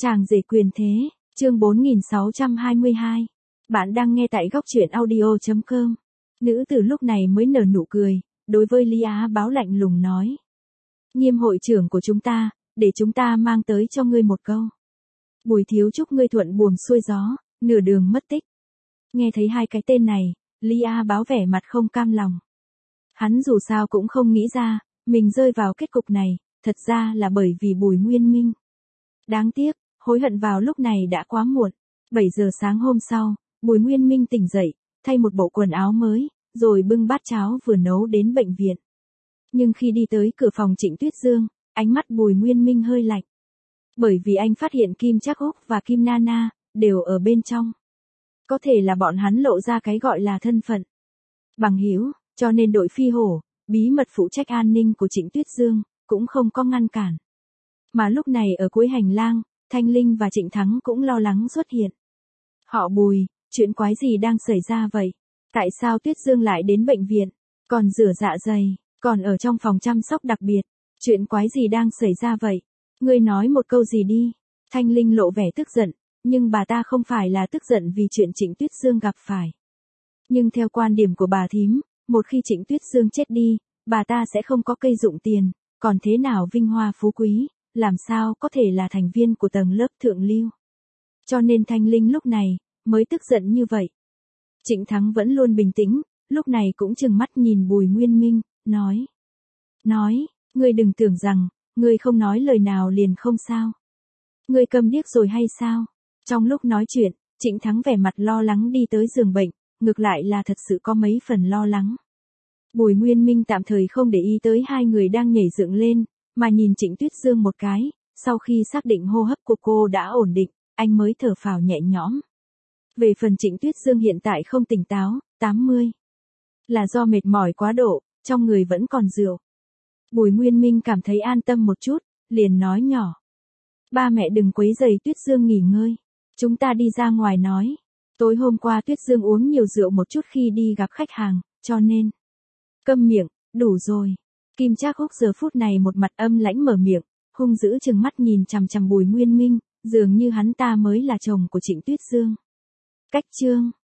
Chàng rể quyền thế, chương 4622. Bạn đang nghe tại góc truyện audio.com. Nữ tử lúc này mới nở nụ cười, đối với Lý Á Báo lạnh lùng nói. Nghiêm hội trưởng của chúng ta, để chúng ta mang tới cho ngươi một câu. Bùi thiếu chúc ngươi thuận buồm xuôi gió, nửa đường mất tích. Nghe thấy hai cái tên này, Lý Á Báo vẻ mặt không cam lòng. Hắn dù sao cũng không nghĩ ra, mình rơi vào kết cục này, thật ra là bởi vì Bùi Nguyên Minh. Đáng tiếc, hối hận vào lúc này đã quá muộn. 7 giờ sáng hôm sau, Bùi Nguyên Minh tỉnh dậy, thay một bộ quần áo mới, rồi bưng bát cháo vừa nấu đến bệnh viện. Nhưng khi đi tới cửa phòng Trịnh Tuyết Dương, ánh mắt Bùi Nguyên Minh hơi lạnh. Bởi vì anh phát hiện Kim Trác Úc và Kim Nana đều ở bên trong. Có thể là bọn hắn lộ ra cái gọi là thân phận bằng hữu, cho nên đội phi hổ, bí mật phụ trách an ninh của Trịnh Tuyết Dương, cũng không có ngăn cản. Mà lúc này ở cuối hành lang, Thanh Linh và Trịnh Thắng cũng lo lắng xuất hiện. Họ Bùi, chuyện quái gì đang xảy ra vậy? Tại sao Tuyết Dương lại đến bệnh viện? Còn rửa dạ dày, còn ở trong phòng chăm sóc đặc biệt. Chuyện quái gì đang xảy ra vậy? Ngươi nói một câu gì đi? Thanh Linh lộ vẻ tức giận, nhưng bà ta không phải là tức giận vì chuyện Trịnh Tuyết Dương gặp phải. Nhưng theo quan điểm của bà thím, một khi Trịnh Tuyết Dương chết đi, bà ta sẽ không có cây dụng tiền, còn thế nào vinh hoa phú quý, làm sao có thể là thành viên của tầng lớp thượng lưu. Cho nên Thanh Linh lúc này, mới tức giận như vậy. Trịnh Thắng vẫn luôn bình tĩnh, lúc này cũng trừng mắt nhìn Bùi Nguyên Minh, nói, ngươi đừng tưởng rằng, ngươi không nói lời nào liền không sao. Ngươi câm điếc rồi hay sao? Trong lúc nói chuyện, Trịnh Thắng vẻ mặt lo lắng đi tới giường bệnh, ngược lại là thật sự có mấy phần lo lắng. Bùi Nguyên Minh tạm thời không để ý tới hai người đang nhảy dựng lên, mà nhìn Trịnh Tuyết Dương một cái, sau khi xác định hô hấp của cô đã ổn định, anh mới thở phào nhẹ nhõm. Về phần Trịnh Tuyết Dương hiện tại không tỉnh táo, 80. Là do mệt mỏi quá độ, trong người vẫn còn rượu. Bùi Nguyên Minh cảm thấy an tâm một chút, liền nói nhỏ. Ba mẹ đừng quấy rầy Tuyết Dương nghỉ ngơi. Chúng ta đi ra ngoài nói. Tối hôm qua Tuyết Dương uống nhiều rượu một chút khi đi gặp khách hàng, cho nên. Câm miệng, đủ rồi. Kim Trác Úc giờ phút này một mặt âm lãnh mở miệng, hung dữ trừng mắt nhìn chằm chằm Bùi Nguyên Minh, dường như hắn ta mới là chồng của Trịnh Tuyết Dương. Cách chương.